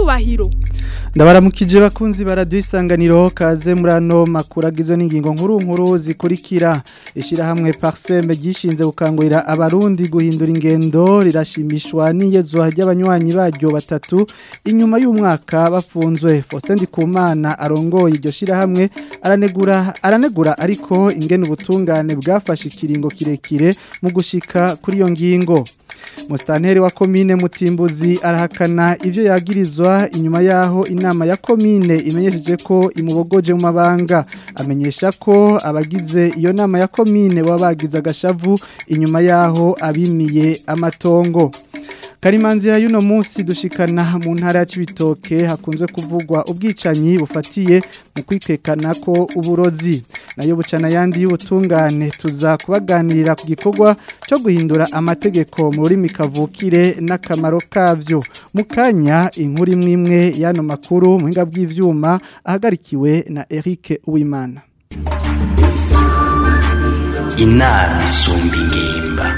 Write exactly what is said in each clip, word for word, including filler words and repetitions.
Cubahiro. Ndabaramukije bakunzi baraduha isanganiro kaze murano makuru agizwe n'ingingo nkuru nkuru zikurikira. Ishirahamwe Parseme gishinze gukangurira abarundi guhindura ingendo rirashimishwa n'iyezwa ry'abanywanyi baryo batatu inyuma y'umwaka bafunzwe. Faustin Ndikumana arongoye iryo shirahamwe aranegura aranegura ariko ingene ubutungane bwafashe ikiringo kirekire mu gushika kuri iyo ngingo. Mustanteri wa komine Mutimbuzi arahakana ivyo yagirizwa inyuma yaho inama ya komine imenyesheje ko imubogoje mu mabanga. Amenyesha ko abagize iyo nama ya komine babagize agashavu inyuma yaho abimiye amatongo. Karimanzi ya yuno munsi dushikana mu ntara ya Cibitoke hakunzwe kuvugwa ubwicanyi bufatiye mu kwikekana ko uburozi. Nayo bucana yandi y'ubutungane tuza kubaganirira ku gikorwa cyo guhindura amategeko mu rurimi kavukire n'akamaro kavyo. Mukanya inkuru imwe imwe yano makuru muhinga bw'ivyuma ahagarikiwe na Eric Uwimana. Inama isumba ingimba.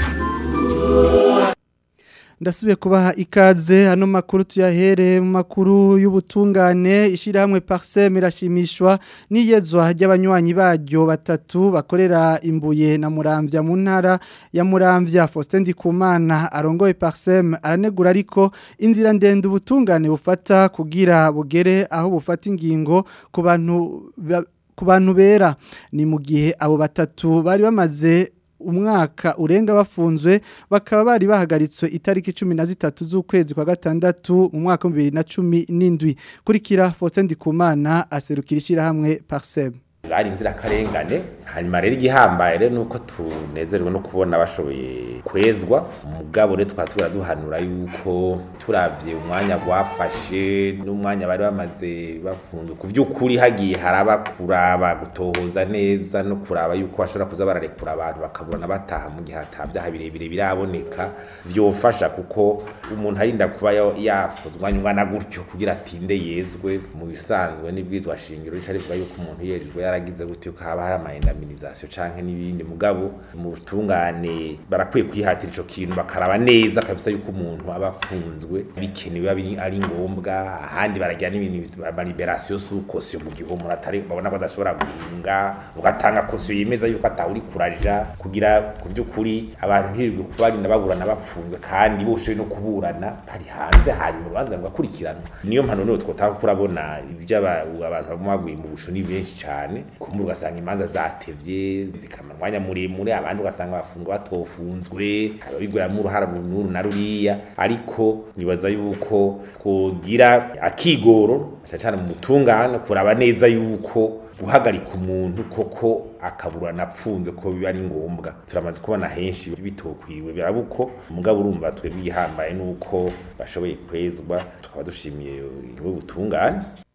Ndasubiye kubaha ikaze hano makuru tuyahere mu makuru y'ubutungane. Ishirahamwe Parseme irashimishwa n'iyezwa ry'abanywanyi baryo batatu bakorera Imbuye na Muramvya mu ntara ya Muramvya. Faustin Ndikumana arongoye Parseme aranegura ariko inzira ndende ubutungane bufata kugira bugere aho bufata ingingo ku bantu ku bantu bera. Ni mu gihe abo batatu bari bamaze umwaka urenga bafunzwe bakaba bari bahagaritswe itariki cumi na zitatu z'ukwezi kwa gatandatu mu mwaka wa bibiri na cumi n'indwi. Kurikira Faustin Ndikumana aserukira ishirahamwe Parseme. Ari inzira karengane hanyuma rero igihambaye rero nuko tunezerwa no kubona bashoboye kwezwa. Mugabo rero twatura duhanura yuko turavye umwanya gwafashe n'umwanya bari bamaze bafunzwe ku vy'ukuri hagiye haraba kuraba gutohoza neza no kuraba yuko bashobora kuza bararekura abantu bakaburana bataha mu gihe hatavya birebire biraboneka vyofasha kuko umuntu arinda kuba yafuzwa nyungana gutyo kugira atinde yezwe. Mu bisanzwe n'ibwizwa shingiro rica rivuga yuko umuntu yejwe yaragize gutyo haba hari amaindemnisation canke n'ibindi. Mugabo mu butungane barakwiye kwihatira ico kintu bakaraba neza kabisa yuko umuntu abafunzwe bikenewe ari ngombwa. Ahandi baragira n'ibintu ama liberation sous caution mu gihe umuntu atari babona ko adashobora guhinga ugatanga caution yemeza yuko atawuri kuraja kugira ku by'ukuri abantu hirwe kubarinda baburana bafunzwe kandi boshoye no kuburana bari hanze hanyuma urubanza rugakurikirana. Niyo mpano no twotaka kurabona ibyo abantu bamwaguye mu busho ni benshi cyane kumuru ugasanga imanza zatevye zikamanwanya muremure abandi ugasanga bafungwa batofunzwe ababigura mu ruhara runuru na ruriya. Ariko nibaza yuko kugira akigoro cyane mu mutungane kuraba neza yuko guhagarika umuntu koko akaburana apfunze ko biba ari ngombwa. Turamaze kubona henshi bitokwiwe birabuko mugabo urumva twe bihambaye nuko bashoboye kwezwa tukaba dushimiye ubutungane.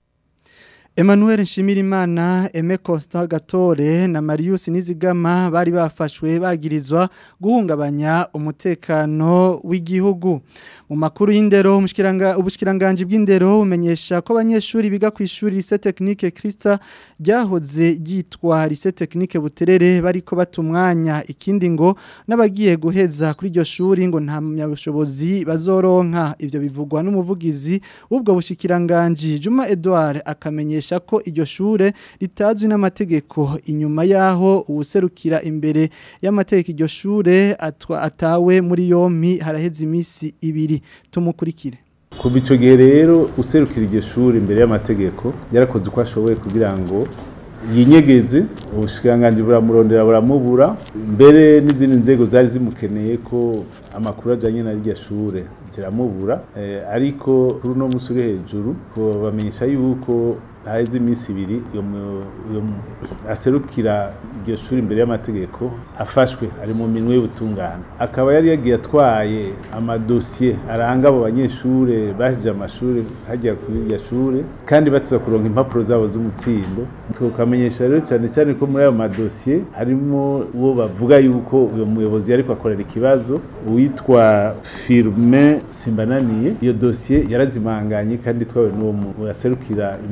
Emmanuel Nshimirimana, Aime Constant Gatore na Marius Nizigama bari bafashwe bagirizwa guhungabanya umutekano w'igihugu. Mu makuru y'indero umushikiranga ubushikiranganje bw'indero umenyesha ko abanyeshuri biga ku ishuri Lycée Technique Christa ryahoze yitwa Lycée Technique Buterere bariko batumwanya. Ikindi ngo nabagiye guheza kuri iryo shuri ngo nta myabushobozi bazoronka. Ivyo bivugwa n'umuvugizi w'ubwo bushikiranganje Juma Edouard akamenyesha ko iryo shure ritazwi n'amategeko. Inyuma yaho ubuserukira imbere y'amategeko iryo shure atawe muri yompi haraheze imisi ibiri. Tumukurikire. Kuva ico gihe rero userukira iryo shure imbere y'amategeko yarakoze uko ashoboye kugira ngo yinyegeze. Ubushikiranganje buramurondera buramubura mbere n'izindi nzego zari zimukeneye ko amakuru ajanye na iryo shure ziramubura. Eh, ariko kuri no musuri hejuru ko bamenyesha yuko haize imisi ibiri yo yo aserukira iryo shuri imbere y'amategeko afashwe ari mu minwe y'ubutungane. Akaba yari yagiye atwaye amadosiye aranga abo banyeshure bahije amashuri hajya kuri iryo shure kandi batsa kuronka impapuro zabo z'umutsindo. Tukamenyesha rero cyane cyane ko muri ayo madosiye harimo uwo bavuga yuko uyo muyobozi ariko akorera ikibazo uwitwa Firmin Simbananiye. Iyo dosiye yarazimanganye kandi twawe n'uwo yaserukira imbere y'amategeko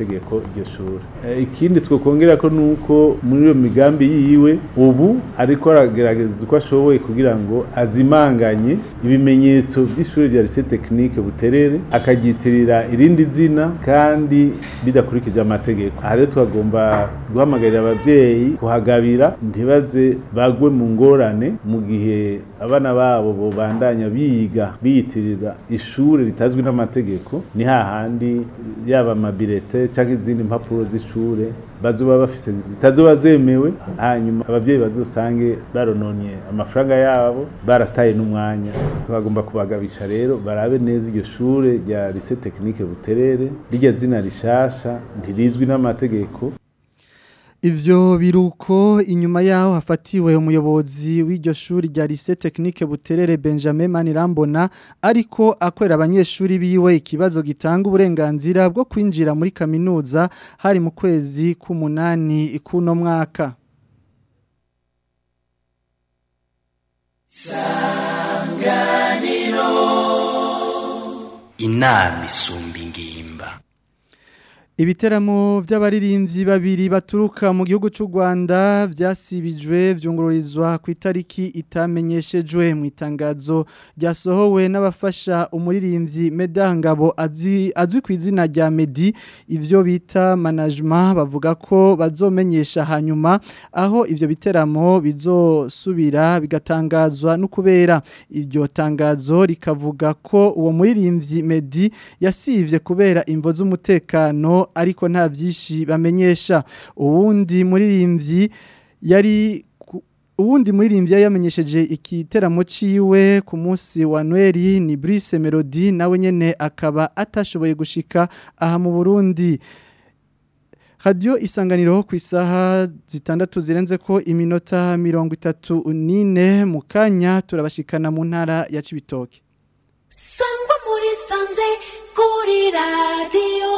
n'amategeko iryo shuri. E, ikindi twokongera ko nuko muri iyo migambi yiwe ubu ariko aragerageza uko ashoboye kugira ngo azimanganye ibimenyetso by'ishuri rya lycée technique Buterere akagitirira irindi zina kandi bidakurikije amategeko. Aha rero twagomba guhamagarira abavyeyi kuhagabira ntibaze bagwe mu ngorane mu gihe abana babo bobandanya biga biyitirira ishuri ritazwi n'amategeko. Ni hahandi yaba amabirete cyangwa izindi mpapuro z'ishure bazoba bafise zitazoba zemewe, hanyuma abavyeyi bazosange barononye amafaranga yabo barataye n'umwanya. Twagomba kubagabisha rero barabe neza iryo shure rya lycée technique Buterere rirya zina rishasha ntirizwi n'amategeko. Ivyo biruko inyuma yaho hafatiwe umuyobozi w'iryo shuri rya lycée technique Buterere Benjamin Manirambona ariko akorera abanyeshuri biwe ikibazo gitanga uburenganzira bwo kwinjira muri kaminuza hari mu kwezi k'umunani kuno mwaka. Isanganiro inama isumba ingimba. Ibiteramo by'abaririmbyi babiri baturuka mu gihugu cy'u Rwanda byasibijwe vyungururizwa ku itariki itamenyeshejwe mu itangazo ryasohowe n'abafasha umuririmbyi Medangabo azwi azwi ku izina rya Medi. Ivyo bita management bavuga ko bazomenyesha hanyuma aho ivyo biteramo bizosubira bigatangazwa no kubera iryo tangazo rikavuga ko uwo muririmbyi Medi yasivye kubera imvo z'umutekano ariko nta vyishi bamenyesha. Uwundi muririmbyi yari uwundi muririmbyi yamenyesheje ikiteramo ciwe ku munsi wa Noel ni Brice Melody nawe nyene akaba atashoboye gushika aha mu Burundi. Radio Isanganiro ku isaha zitandatu zirenze ko iminota mirongo itatu n'ine mu kanya turabashikana mu ntara ya Cibitoke. Sangwa muri sanze kuri radio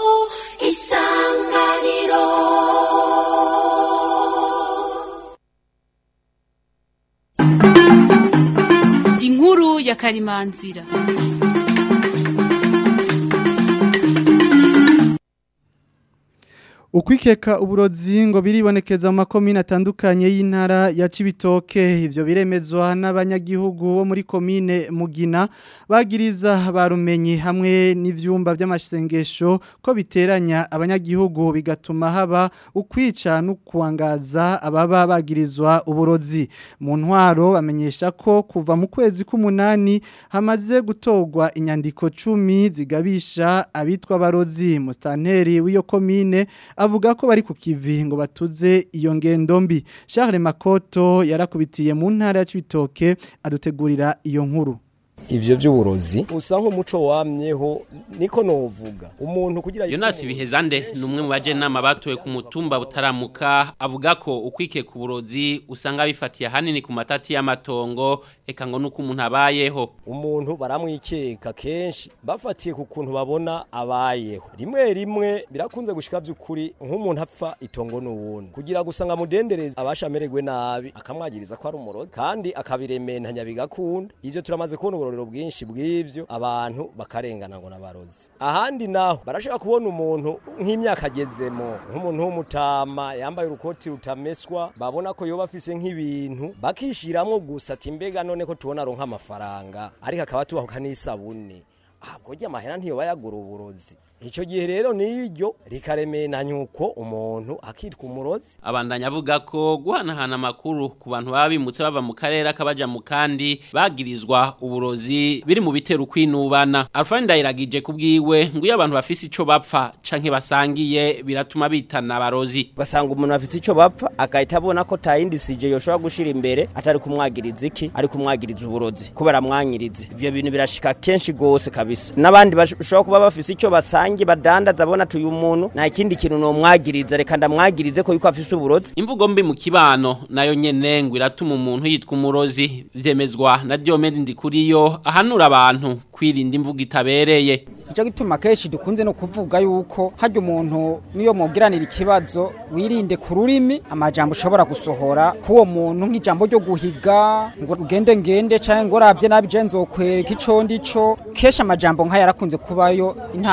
Isanganiro. Inkuru ya Karimanzira. Ukwikeka uburozi ngo biribonekeza mu makomine atandukanye y'intara ya Cibitoke. Ivyo biremezwa n'abanyagihugu bo muri komine Mugina bagiriza barumenye hamwe n'ivyumba by'amasengesho ko biteranya abanyagihugu bigatuma haba ukwica no kuangaza ababa bagirizwa uburozi. Mu ntwaro bamenyesha ko kuva mu kwezi k'umunani hamaze gutogwa inyandiko cumi zigabisha abitwa barozi. Mustanteri w'iyo komine avuga ko bari ku kivi ngo batuze iyo ngendo mbi. Charles Makoto yarakubitiye mu ntara ya Cibitoke adutegurira iyo nkuru. Ivyo vy'uburozi usa nk'umuco wamyeho niko novuga umuntu kugira Jonas Bihezande numwe mu baje nama batoye ku mutumba butaramuka avuga ko ukwike ku burozi usanga bifatiye hanini ku matati y'amatongo eka ngo nuko umuntu abayeho. Umuntu baramwikeka kenshi bafatiye ku kuntu babona abayeho. Rimwe rimwe birakunze gushika vy'ukuri nk'umuntu apfa itongo n'uwundi kugira gusanga mudendereza abashamererwe nabi akamwagiriza ko ari umurozi kandi akabirementanya bigakunda. Ivyo turamaze kubona uburorero bwinshi bw'ivyo abantu bakarengana ngo nabarozi. Ahandi naho barashaka kubona umuntu nk'imyaka agezemo nk'umuntu w'umutama yambaye urukoti rutameswa babona ko yoba afise nk'ibintu bakishiramwo gusa ati mbega none ko tubona ronka amafaranga ariko akaba tubaho kanisabune ahubwo rya mahera ntiyo bayagura uburozi. Ico gihe rero niryo rikaremena nyuko umuntu akitwa umurozi. Abandanya avuga ko guhanahana makuru ku bantu babimutse bava mu karere akabaja mu kandi bagirizwa uburozi biri mu bitero kwinubana. Alfred Ndayiragije kubwiwe ngo iyo abantu bafise ico bapfa canke basangiye biratuma bitana abarozi. Gasanga umuntu afise ico bapfa akahita abona ko tayindi sije yoshobora gushira imbere atari kumwagiriza iki ari kumwagiriza uburozi kubera mwanyirize. Ivyo bintu birashika kenshi gose kabisa. Nabandi bashobora kuba bafise ico basanga badandaza abona tuyu muntu nta kindi kintu no mwagiriza reka ndamwagirize ko yuko afise uburozi. Imvugo mbi mu kibano nayo nyene ngo iratuma umuntu yitwa umurozi vyemezwa na Diomede Ndikuriyo ahanura abantu kwirinda imvugo itabereye. Ico gituma keshi dukunze no kuvuga yuko harya umuntu niyo mugiranira ikibazo wirinde ku rurimi amajambo ushobora gusohora kuwo muntu nk'ijambo ryo guhiga ngo ugende ngende canke ngo ravye nabi je nzokwereka ico ndico. Keshi amajambo nkaya yarakunze kubayo intandaro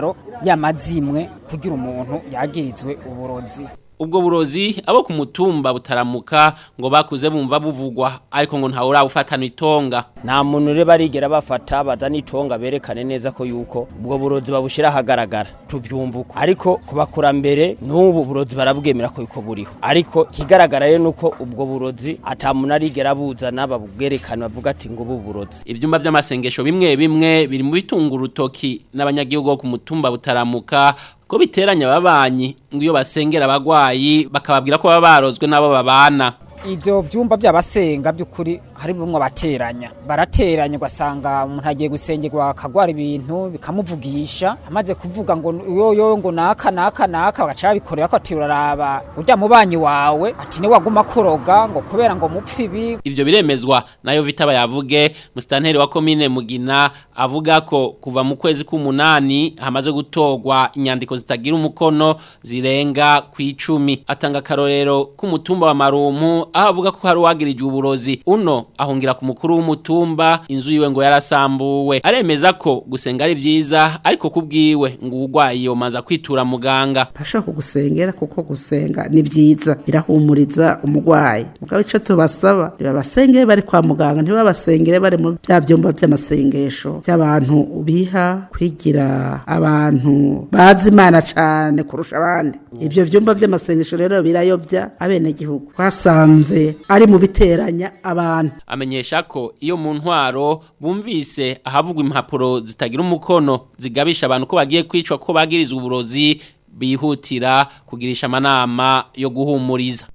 intandaro y'amazimwe kugira umuntu yagirizwe uburozi. Ubwo burozi abo ku mutumba butaramuka ngo bakuze bumva buvugwa ariko ngo ntawe urabufatana itonga. Nta muntu rero barigera bafata bazana itonga berekane neza ko yuko ubwo burozi babushira hagaragara tuvyumva uko. Ariko kubakurambere n'ubu burozi barabwemera ko yuko buriho. Ariko kigaragara rero nuko ubwo burozi ata muntu arigera buzana babwerekana bavuga ati ngo ubu burozi. Ivyumba by'amasengesho bimwe bimwe biri mu bitunga urutoki n'abanyagihugu ku mutumba butaramuka ko biteranya ababanyi ngo iyo basengera abagwayi bakababwira ko baba barozwe nabo babana. Ivyo vyumba by'abasenga by'ukuri hari bimwe bateranya barateranya ugasanga umuntu agiye gusengerwa akagwara ibintu bikamuvugisha amaze kuvuga ngo yoyo ngo naka naka naka bagaca bikorera ko ati uraraba urya mubanyi wawe ati ni waguma kuroga ngo kubera ngo mupfi ibi. Ivyo biremezwa nayo Vitaba yavuge mustanteri wa commune Mugina avuga ko kuva mu kwezi k'umunani hamaze gutogwa inyandiko zitagira umukono zirenga ku icumi. Atanga karorero ku mutumba wa Marumpu aho avuga ko hari uwagirije uburozi uno ahungira ku mukuru w'umutumba inzu yiwe ngo yarasambuwe. Aremeza ko gusenga ari vyiza ariko kubwiwe ngo urwaye yo maza kwitura muganga. Pasha kugusengera kuko gusenga ni vyiza birahumuriza umugwayi. Mugabo ico tubasaba babasengere bari kwa muganga ntibabasengere bari mu bya vyumba by'amasengesho by'abantu ubiha kwigira abantu bazi Imana cane kurusha abandi. Ivyo vyumba by'amasengesho rero birayobya abene gihugu. Kwasanze ari mu biteranya abantu. Amenyesha ko iyo mu ntwaro bumvise ahavugwa impapuro zitagira umukono zigabisha abantu ko bagiye kwicwa ko bagirizwa uburozi bihutira kugirisha amanama yo guhumuriza.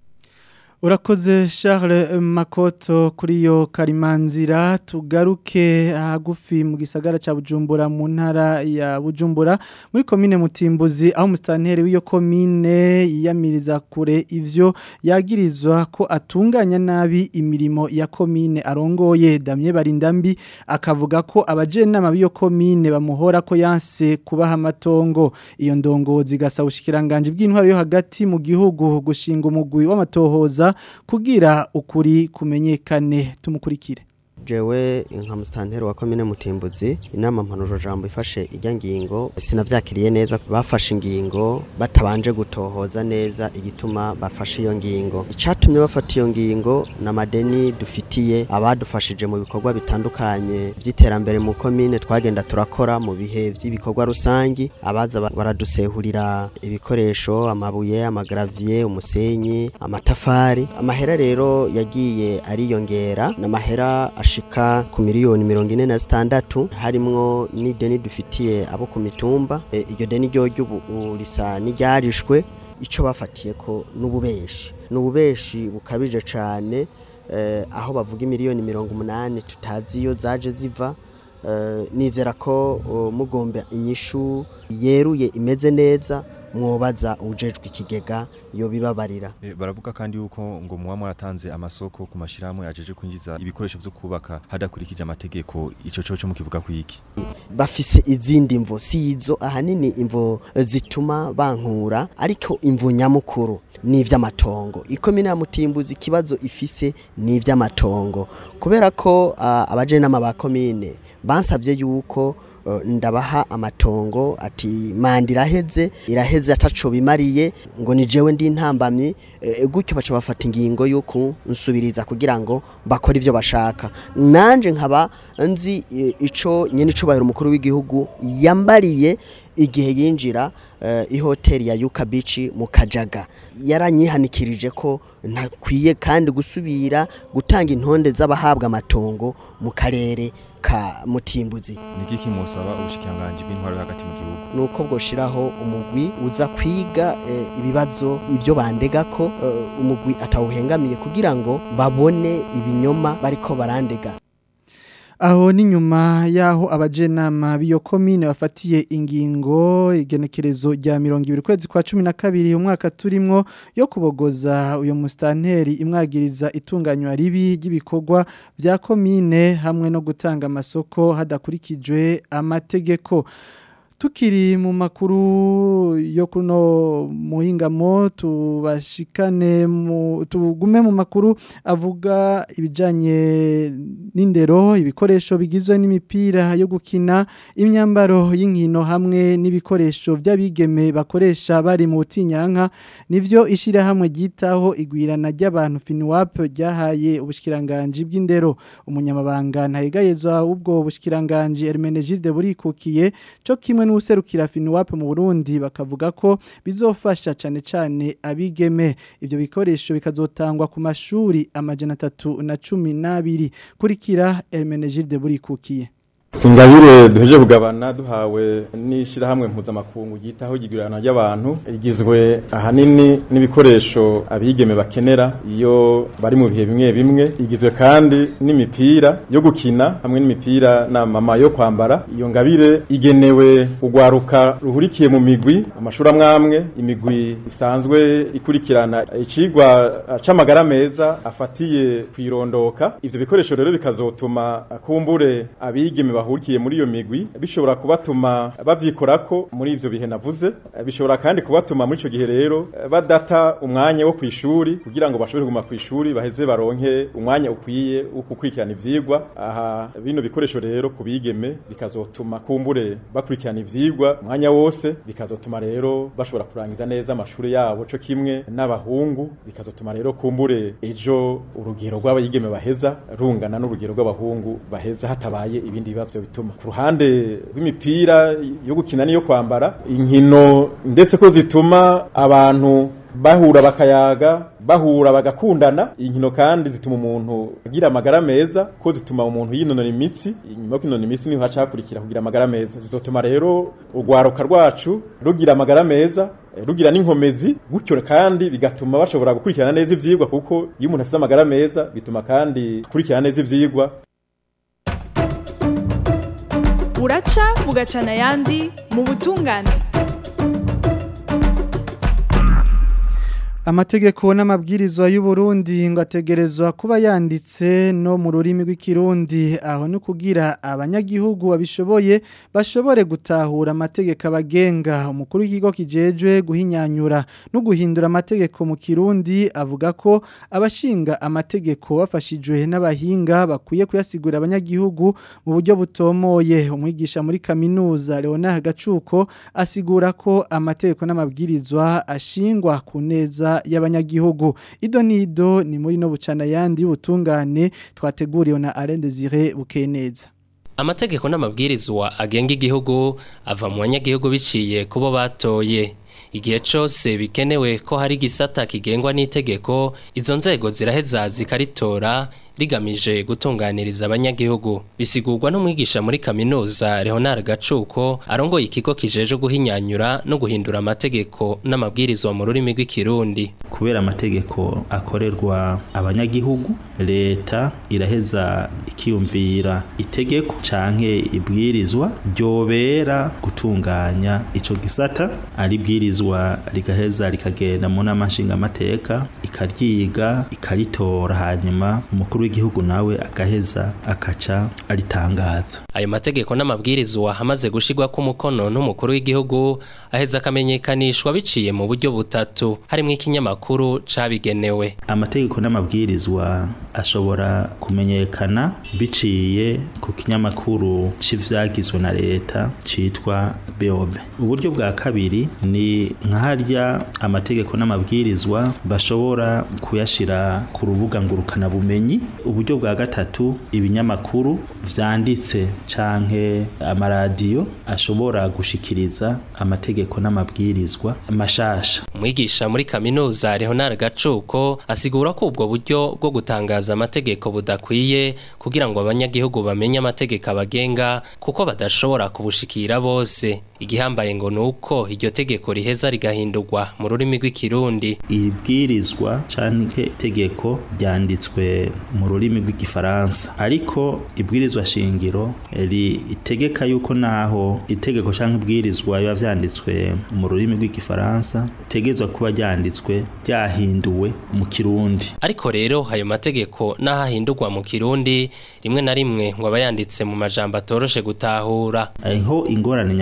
Urakoze Charles Makoto kuri yo Karimanzira tugaruke hagufi mu gisagara ca Bujumbura mu ntara ya Bujumbura muri commune Mutimbuzi aho mustanteri w'iyo commune yiyamiriza kure ivyo yagirizwa ko atunganya nabi imirimo ya commune arongoye Damye Barindambi akavuga ko abajenama b'iyo commune bamuhora ko yanse kubaha amatongo. Iyo ndongozi gasaba ushikiranganje bw'intwaro yo hagati mu gihugu gushinga umugwi w'amatohoza kugira ukuri kumenyekane. Tumukurikire. Jewe nka mustanteri wa commune Mutimbuzi inama mpanuro jambo ifashe ijya ngingo sinavyakiriye neza bafashe ingingo batabanje gutohoza neza igituma bafashe iyo ngingo. Icatumye bafata iyo ngingo na madeni dufitiye abadufashije mu bikorwa bitandukanye vy'iterambere mu commune twagenda turakora mu bihe vy'ibikorwa rusangi abaza baradusehurira ibikoresho amabuye amagravier umusenyi amatafari amahera rero yagiye ariyongera na mahera ashika ku miliyoni mirongo ine na zitandatu harimwo ni deni dufitiye abo ku mitumba e, iryo deni ryo ry'ubu risa n'iryarishwe ico bafatiye ko n'ububeshi n'ububeshi bukabije cane eh, aho bavuga miliyoni mirongo umunani tutazi iyo zaje ziva eh, nizera ko uh, mugombe inyishu yeruye imeze neza mwobaza ujejwe ikigega yo bibabarira. E, baravuga kandi yuko ngo muwa mwaratanze amasoko ku mashirahamwe yajeje kwinjiza ibikoresho byo kubaka hadakurikije amategeko ico cyo cyo mukivuga kwiki. Bafise izindi mvo sizo ahanini imvo zituma bankura ariko imvo nyamukuru ni ivy'amatongo. Ikomine ya Mutimbuzi kibazo ifise ni ivy'amatongo kubera ko uh, abaje nama ba komine bansavye yuko Uh, ndabaha amatongo ati manda iraheze iraheze ataco bimariye ngo ni jewe ndi ntambamye e, gutyo baca bafata ingingo yuko nsubiriza kugira ngo bakora ivyo bashaka. Nanje nkaba nzi e, ico nyene cubahiro umukuru w'igihugu yambariye igihe yinjira uh, ihoteli ya Yuka Beach mu Kajaga yaranyihanikirije ko ntakwiye kandi gusubira gutanga intonde z'abahabwa amatongo mu karere ka Mutimbuzi. Nigiki musaba ubushikiranganje bw'intwaro hagati mu gihugu nuko bwoshiraho umugwi uza kwiga e, ibibazo ivyo bandega ko e, umugwi atawuhengamiye kugira ngo babone ibinyoma bariko barandega. Aho ni nyuma yaho abajenama biyo commune bafatiye ingingo igenekerezo rya mirongo ibiri kwezi kwa cumi na kabiri umwaka turimwo yo kubogoza uyo mustanteri imwagiriza itunganywa ribi ry'ibikorwa vya commune hamwe no gutanga amasoko hadakurikijwe amategeko. tukiri mu makuru yo kuno muhingamo tubashikane mu tugume mu makuru avuga ibijanye n'indero ibikoresho bigizwe n'imipira yo gukina imyambaro y'inkino hamwe n'ibikoresho by'abigeme bakoresha bari mu butinyanka nivyo ishira hamwe gitaho igwirana ry'abantu FINWAP ryahaye ubushikiranganje bw'indero umunyamabanga ntayegayezwa ubwo bushikiranganje Hermenegilde burikukiye cyo kimwe n'userukira FINWAP mu Burundi bakavuga ko bizofasha cyane cyane abigeme ibyo bikoresho bikazotangwa ku mashuri amajana atatu na cumi n'abiri kurikira Hermenegilde burikukiye ingabire duheje kugabana duhawe n'ishirahamwe mpuzamakungu yitaho igirana ry'abantu igizwe ahanini n'ibikoresho abigeme bakenera iyo bari mu bihe bimwe bimwe igizwe kandi n'imipira yo gukina hamwe n'imipira na mama yo kwambara iyo ngabire igenewe kugwaruka ruhurikiye mu migwi amashuri amwamwe imigwi isanzwe ikurikirana icigwa c'amagara meza afatiye kwirondoka ivyo bikoresho rero bikazotuma kumbure abigeme bahurikiye muri iyo migwi bishobora kubatuma bavyikorako muri ivyo bihe navuze bishobora kandi kubatuma muri ico gihe rero badata umwanya wo kwishuri kugira ngo bashobore kuguma kwishuri baheze baronke umwanya ukwiye wo gukurikirana ivyigwa aha bino bikoresho rero kubigeme bikazotuma kumbure bakurikirana ivyigwa umwanya wose bikazotuma rero bashobora kurangiza neza amashuri yabo cyo kimwe n'abahungu bikazotuma rero kumbure ejo urugero rw'abayigeme baheza rungana n'urugero rw'abahungu baheza hatabaye ibindi bibazo bituma ku ruhande rw'imipira yo gukina niyo kwambara inkino ndetse ko zituma abantu bahura bakayaga bahura bagakundana inkino kandi zituma umuntu agira amagara meza ko zituma umuntu yinonora imitsi inyuma yo kwinonora imitsi niho haca hakurikira kugira amagara meza zizotuma rero urwaruka rwacu rugira amagara meza rugira n'inkomezi gutyo kandi bigatuma bashobora gukurikirana neza ivyigwa kuko iyo umuntu afite amagara meza bituma kandi gukurikirana neza ivyigwa uraca bugacana yandi mu butungane. Amategeko n'amabwirizwa y'u Burundi ngo ategerezwa kuba yanditse no mu rurimi rw'ikirundi aho no kugira abanyagihugu babishoboye bashobore gutahura amategeko abagenga umukuru w'ikigo kijejwe guhinyanyura no guhindura amategeko mu kirundi avuga ko abashinga amategeko bafashijwe n'abahinga bakwiye kuyasigura abanyagihugu mu buryo butomoye umwigisha muri kaminuza Leonard Gacuko asigura ko amategeko n'amabwirizwa ashingwa ku neza y'abanyagihugu ido nido ni muri no bucana yandi y'ubutungane twateguriwe na Alain Désiré Bukeneza. Amategeko n'amabwirizwa agenga igihugu ava mu banyagihugu biciye kubo batoye igihe cyose bikenewe ko hari gisata kigengwa n'itegeko izo nzego ziraheza zikaritora rigamije gutunganiriza abanyagihugu bisigurwa n'umwigisha muri kaminuza Leonard Gacuko arongoye ikigo kijeje guhinyanyura no guhindura amategeko n'amabwirizwa mu rurimi rw'ikirundi kubera amategeko akorerwa abanyagihugu leta iraheza ikiyumvira itegeko canke ibwirizwa ryobera gutunganya ico gisata ari bwirizwa rigaheza rikagenda mu namashinga amateka ikaryiga ikaritora hanyuma umukuru w'igihugu nawe agaheza akaca aritangaza ayo mategeko n'amabwirizwa hamaze gushigwa ku mukono n'umukuru w'igihugu aheza akamenyekanishwa biciye mu buryo butatu harimo ikinyamakuru cabigenewe amategeko n'amabwirizwa ashobora kumenyekana biciye ku kinyamakuru c'ivyagizwe na leta citwa B O B uburyo bwa kabiri ni nkaharya amategeko n'amabwirizwa bashobora kuyashira ku rubuga ngurukana bumenyi uburyo bwa gatatu ibinyamakuru vyanditse canke amaradiyo ashobora gushikiriza amategeko n'amabwirizwa mashasha umwigisha muri kaminuza Leonard Gacuko asigura ko ubwo buryo bwo gutangaza amategeko budakwiye kugira ngo abanyagihugu bamenye amategeko abagenga kuko badashobora kubushikira bose igihambaye ngo nuko iryo tegeko riheza rigahindurwa mu rurimi rw'ikirundi ibwirizwa canke tegeko ryanditswe mu rurimi rw'igifaransa ariko ibwirizwa shingiro ri itegeka yuko naho itegeko canke ibwirizwa biba vyanditswe mu rurimi rw'igifaransa tegezwa kuba ryanditswe ryahinduwe mu kirundi ariko rero ayo mategeko n'ahahindurwa mu kirundi rimwe na rimwe ngo abayanditse mu majambo atoroshe gutahura aho ingorane nyamukuru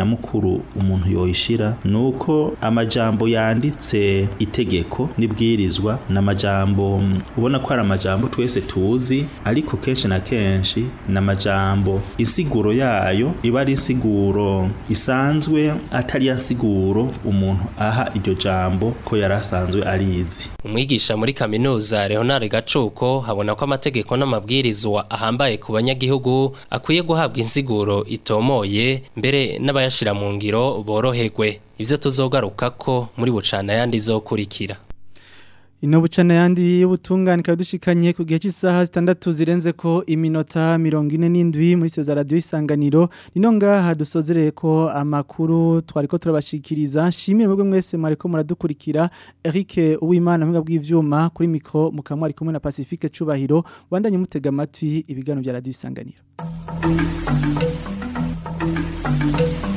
insiguro umuntu yoyishira nuko amajambo yanditse itegeko nibwirizwa n'amajambo ubona ko ari amajambo twese tuzi ariko kenshi na kenshi n'amajambo insiguro yayo iba ari insiguro isanzwe atari ya nsiguro umuntu aha iryo jambo ko yarasanzwe arizi. Umwigisha muri kaminuza Leonard Gacuko habona ko amategeko n'amabwirizwa ahambaye ku banyagihugu akwiye guhabwa insiguro itomoye mbere n'abayashira mu ngiro boroherwe. Ivyo tuzogaruka ko muri bucana yandi zokurikira. Ino bucana yandi y'ubutungane kadushikanye ku gihe cy'isaha zitandatu zirenze ko iminota mirongo ine n'indwi muri seza radio Isanganiro nino ngaha dusozereye ko amakuru twariko turabashikiriza shimye mwebwe mwese mariko muradukurikira Eric Uwimana mwebwe bw'ivyuma kuri micro mukamwa ari kumwe na Pacifique Cubahiro bandanye mutega amatwi ibigano bya radio Isanganiro.